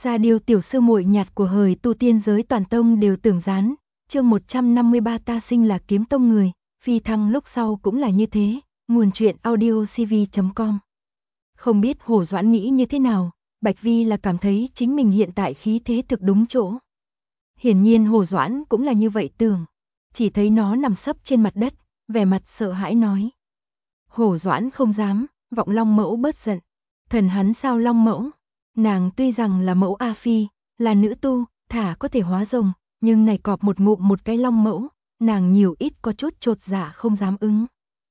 Ra điều tiểu sư muội nhạt của hời tu tiên giới toàn tông đều tưởng gián, chương 153 ta sinh là kiếm tông người, phi thăng lúc sau cũng là như thế, nguồn truyện audiocv.com. Không biết Hồ Doãn nghĩ như thế nào, Bạch Vi là cảm thấy chính mình hiện tại khí thế thực đúng chỗ. Hiển nhiên Hồ Doãn cũng là như vậy tưởng, chỉ thấy nó nằm sấp trên mặt đất, vẻ mặt sợ hãi nói. Hồ Doãn không dám, vọng Long Mẫu bớt giận, thần hắn sao Long Mẫu? Nàng tuy rằng là mẫu A Phi, là nữ tu, thả có thể hóa rồng, nhưng này cọp một ngụm một cái Long Mẫu, nàng nhiều ít có chút chột dạ không dám ứng.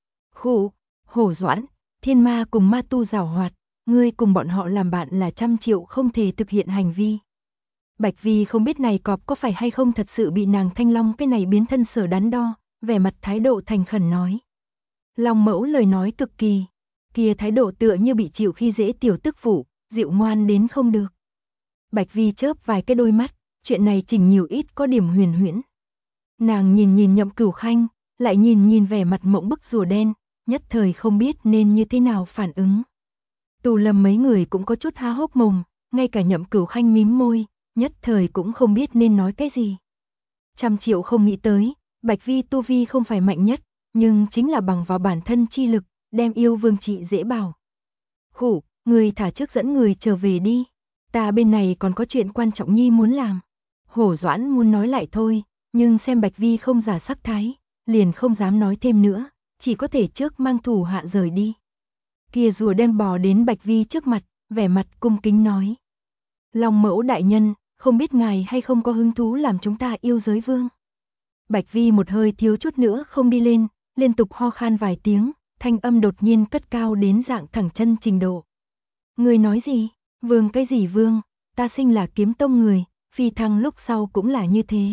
Khụ, Hồ Doãn, thiên ma cùng ma tu giảo hoạt, ngươi cùng bọn họ làm bạn là 100 triệu không thể thực hiện hành vi. Bạch Vi không biết này cọp có phải hay không thật sự bị nàng Thanh Long cái này biến thân sở đắn đo, vẻ mặt thái độ thành khẩn nói. Long Mẫu lời nói cực kỳ, kia thái độ tựa như bị chịu khi dễ tiểu tức phụ, dịu ngoan đến không được. Bạch Vi chớp vài cái đôi mắt, chuyện này chỉnh nhiều ít có điểm huyền huyễn. Nàng nhìn Nhậm Cửu Khanh, lại nhìn vẻ mặt mộng bức rùa đen, nhất thời không biết nên như thế nào phản ứng. Tù Lâm mấy người cũng có chút há hốc mồm, ngay cả Nhậm Cửu Khanh mím môi, nhất thời cũng không biết nên nói cái gì. 100 triệu không nghĩ tới, Bạch Vi tu vi không phải mạnh nhất, nhưng chính là bằng vào bản thân chi lực, đem yêu vương trị dễ bảo. Khủ, người thả trước dẫn người trở về đi, ta bên này còn có chuyện quan trọng nhi muốn làm. Hổ Doãn muốn nói lại thôi, nhưng xem Bạch Vi không giả sắc thái, liền không dám nói thêm nữa, chỉ có thể trước mang thủ hạ rời đi. Kia rùa đen bò đến Bạch Vi trước mặt, vẻ mặt cung kính nói. Long Mẫu đại nhân, không biết ngài hay không có hứng thú làm chúng ta yêu giới vương. Bạch Vi một hơi thiếu chút nữa không đi lên, liên tục ho khan vài tiếng, thanh âm đột nhiên cất cao đến dạng thẳng chân trình độ. Người nói gì? Vương cái gì vương? Ta sinh là kiếm tông người, phi thăng lúc sau cũng là như thế.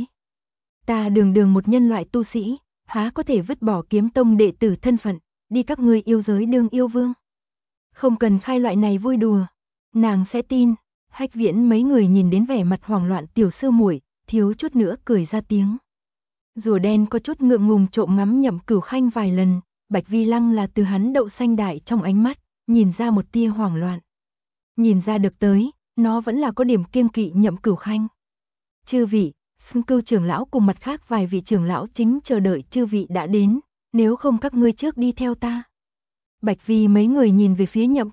Ta đường một nhân loại tu sĩ, há có thể vứt bỏ kiếm tông đệ tử thân phận, đi các ngươi yêu giới đương yêu vương. Không cần khai loại này vui đùa, nàng sẽ tin. Hách Viễn mấy người nhìn đến vẻ mặt hoảng loạn tiểu sư muội, thiếu chút nữa cười ra tiếng. Rùa đen có chút ngượng ngùng trộm ngắm Nhậm Cửu Khanh vài lần, Bạch Vi lăng là từ hắn đậu xanh đại trong ánh mắt, nhìn ra một tia hoảng loạn. Nhìn ra được tới, nó vẫn là có điểm kiêng kỵ Nhậm Cửu Khanh. Chư vị, Xưng Cưu trưởng lão cùng mặt khác vài vị trưởng lão chính chờ đợi chư vị đã đến, nếu không các ngươi trước đi theo ta. Bạch Vi mấy người nhìn về phía Nhậm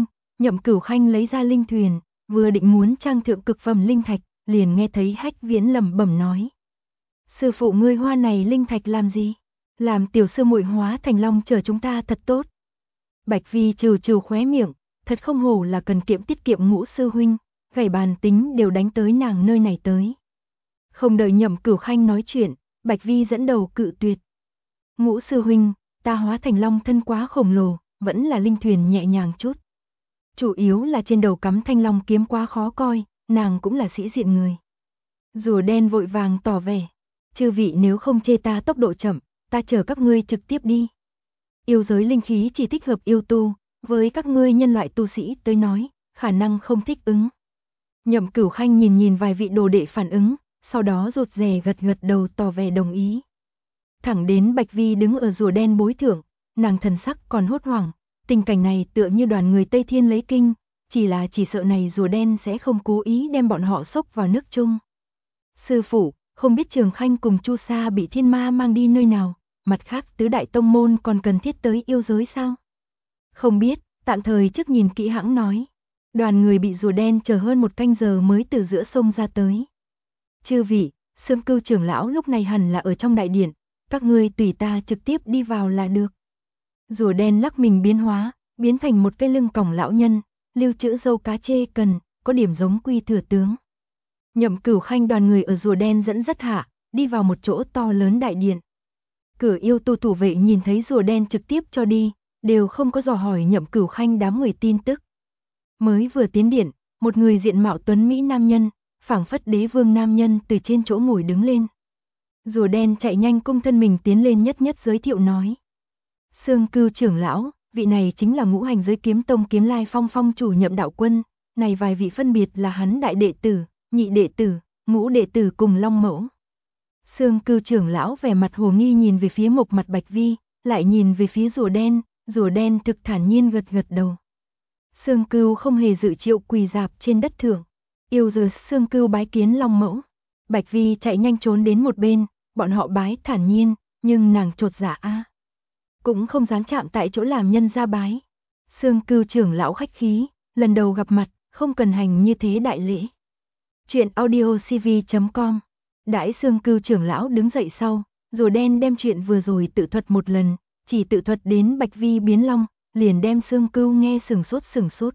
Cửu Khanh lấy ra linh thuyền, vừa định muốn trang thượng cực phẩm linh thạch, liền nghe thấy Hách Viễn lẩm bẩm nói. Sư phụ ngươi hoa này linh thạch làm gì? Làm tiểu sư muội hóa thành long chờ chúng ta thật tốt. Bạch Vi trừ khóe miệng, thật không hổ là cần kiệm tiết kiệm Ngũ sư huynh, gảy bàn tính đều đánh tới nàng nơi này tới. Không đợi Nhậm Cửu Khanh nói chuyện, Bạch Vi dẫn đầu cự tuyệt. Ngũ sư huynh, ta hóa thành long thân quá khổng lồ, vẫn là linh thuyền nhẹ nhàng chút. Chủ yếu là trên đầu cắm thanh long kiếm quá khó coi, nàng cũng là sĩ diện người. Rùa đen vội vàng tỏ vẻ, chư vị nếu không chê ta tốc độ chậm, ta chờ các ngươi trực tiếp đi. Yêu giới linh khí chỉ thích hợp yêu tu, với các ngươi nhân loại tu sĩ tới nói, khả năng không thích ứng. Nhậm Cửu Khanh nhìn vài vị đồ đệ phản ứng, sau đó rụt rè gật đầu tỏ vẻ đồng ý. Thẳng đến Bạch Vi đứng ở rùa đen bối thưởng, nàng thần sắc còn hốt hoảng, tình cảnh này tựa như đoàn người Tây Thiên lấy kinh, chỉ sợ này rùa đen sẽ không cố ý đem bọn họ xốc vào nước chung. Sư phụ, không biết Trường Khanh cùng Chu Sa bị thiên ma mang đi nơi nào, mặt khác tứ đại tông môn còn cần thiết tới yêu giới sao? Không biết, tạm thời trước nhìn kỹ hãng nói. Đoàn người bị rùa đen chờ hơn 1 canh giờ mới từ giữa sông ra tới. Chư vị, Xương Cưu trưởng lão lúc này hẳn là ở trong đại điện, các ngươi tùy ta trực tiếp đi vào là được. Rùa đen lắc mình biến hóa, biến thành một cái lưng còng lão nhân, lưu trữ dâu cá chê cần, có điểm giống Quy thừa tướng. Nhậm Cửu Khanh đoàn người ở rùa đen dẫn dắt hạ, đi vào một chỗ to lớn đại điện. Cửa yêu tu thủ vệ nhìn thấy rùa đen trực tiếp cho đi, đều không có dò hỏi Nhậm Cửu Khanh đám người tin tức. Mới vừa tiến điện, một người diện mạo tuấn mỹ nam nhân, phảng phất đế vương nam nhân từ trên chỗ ngồi đứng lên. Rùa đen chạy nhanh cung thân mình tiến lên nhất giới thiệu nói. Xương Cưu trưởng lão, vị này chính là ngũ hành giới kiếm tông Kiếm Lai Phong chủ Nhậm đạo quân, này vài vị phân biệt là hắn đại đệ tử, nhị đệ tử, ngũ đệ tử cùng Long Mẫu. Xương Cưu trưởng lão vẻ mặt hồ nghi nhìn về phía Mộc Mặt Bạch Vi, lại nhìn về phía rùa đen thực thản nhiên gật đầu. Xương Cưu không hề dự triệu quỳ dạp trên đất thượng, Yêu giờ Sương Cưu bái kiến Long Mẫu. Bạch Vi chạy nhanh trốn đến một bên, bọn họ bái thản nhiên, nhưng nàng chột dạ cũng không dám chạm tại chỗ làm nhân gia bái. Sương Cưu trưởng lão khách khí, lần đầu gặp mặt, không cần hành như thế đại lễ. Chuyện audiocv.com. Đãi Sương Cưu trưởng lão đứng dậy sau, rùa đen đem chuyện vừa rồi tự thuật một lần, chỉ tự thuật đến Bạch Vi biến long, liền đem Sương Cưu nghe sừng sốt.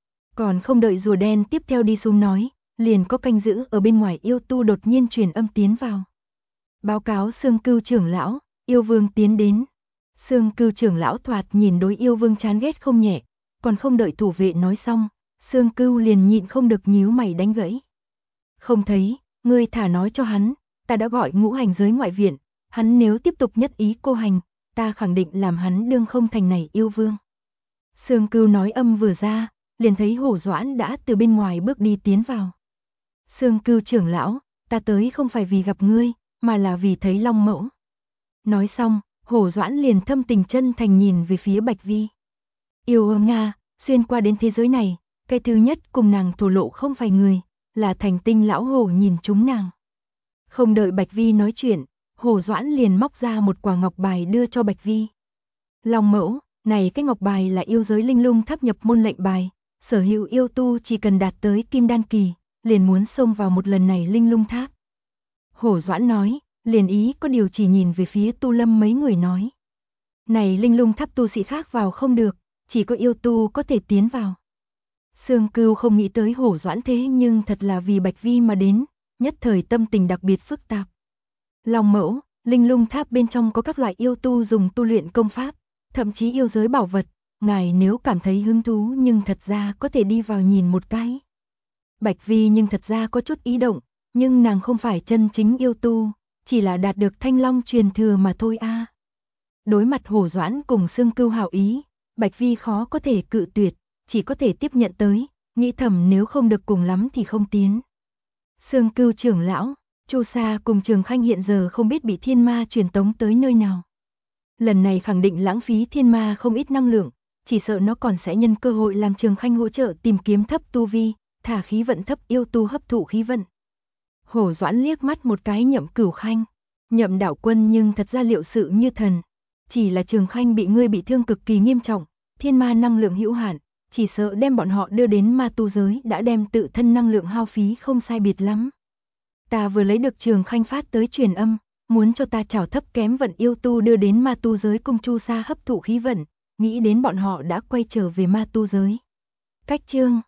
Còn không đợi rùa đen tiếp theo đi xuống nói, liền có canh giữ ở bên ngoài yêu tu đột nhiên truyền âm tiến vào. Báo cáo Sương Cưu trưởng lão, yêu vương tiến đến. Sương Cưu trưởng lão thoạt nhìn đối yêu vương chán ghét không nhẹ, còn không đợi thủ vệ nói xong, Sương Cưu liền nhịn không được nhíu mày đánh gãy. Không thấy, ngươi thả nói cho hắn, ta đã gọi ngũ hành giới ngoại viện, hắn nếu tiếp tục nhất ý cô hành, ta khẳng định làm hắn đương không thành này yêu vương. Sương Cưu nói âm vừa ra, liền thấy Hổ Doãn đã từ bên ngoài bước đi tiến vào. Sương Cưu trưởng lão, ta tới không phải vì gặp ngươi, mà là vì thấy Long Mẫu. Nói xong, Hổ Doãn liền thâm tình chân thành nhìn về phía Bạch Vi. Yêu Nga, xuyên qua đến thế giới này, cái thứ nhất cùng nàng thổ lộ không phải người, là Thành Tinh lão hổ nhìn chúng nàng. Không đợi Bạch Vi nói chuyện, Hổ Doãn liền móc ra một quả ngọc bài đưa cho Bạch Vi. Long Mẫu, này cái ngọc bài là yêu giới linh lung tháp nhập môn lệnh bài, sở hữu yêu tu chỉ cần đạt tới kim đan kỳ, liền muốn xông vào một lần này linh lung tháp. Hổ Doãn nói, liền ý có điều chỉ nhìn về phía Tu Lâm mấy người nói. Này linh lung tháp tu sĩ khác vào không được, chỉ có yêu tu có thể tiến vào. Sương Cưu không nghĩ tới Hổ Doãn thế nhưng thật là vì Bạch Vi mà đến, nhất thời tâm tình đặc biệt phức tạp. Long Mẫu, linh lung tháp bên trong có các loại yêu tu dùng tu luyện công pháp, thậm chí yêu giới bảo vật, ngài nếu cảm thấy hứng thú nhưng thật ra có thể đi vào nhìn một cái. Bạch Vi nhưng thật ra có chút ý động, nhưng nàng không phải chân chính yêu tu, chỉ là đạt được Thanh Long truyền thừa mà thôi Đối mặt Hổ Doãn cùng Sương Cưu hảo ý, Bạch Vi khó có thể cự tuyệt, chỉ có thể tiếp nhận tới, nghĩ thầm nếu không được cùng lắm thì không tiến. Sương Cưu trưởng lão, Chu Sa cùng Trường Khanh hiện giờ không biết bị thiên ma truyền tống tới nơi nào. Lần này khẳng định lãng phí thiên ma không ít năng lượng, chỉ sợ nó còn sẽ nhân cơ hội làm Trường Khanh hỗ trợ tìm kiếm thấp tu vi, thả khí vận thấp yêu tu hấp thụ khí vận. Hổ Doãn liếc mắt một cái Nhậm Cửu Khanh, Nhậm đạo quân nhưng thật ra liệu sự như thần, chỉ là Trường Khanh bị ngươi bị thương cực kỳ nghiêm trọng, thiên ma năng lượng hữu hạn, chỉ sợ đem bọn họ đưa đến ma tu giới đã đem tự thân năng lượng hao phí không sai biệt lắm. Ta vừa lấy được Trường Khanh phát tới truyền âm, muốn cho ta chảo thấp kém vận yêu tu đưa đến ma tu giới cùng Chu Sa hấp thụ khí vận, nghĩ đến bọn họ đã quay trở về ma tu giới. Cách chương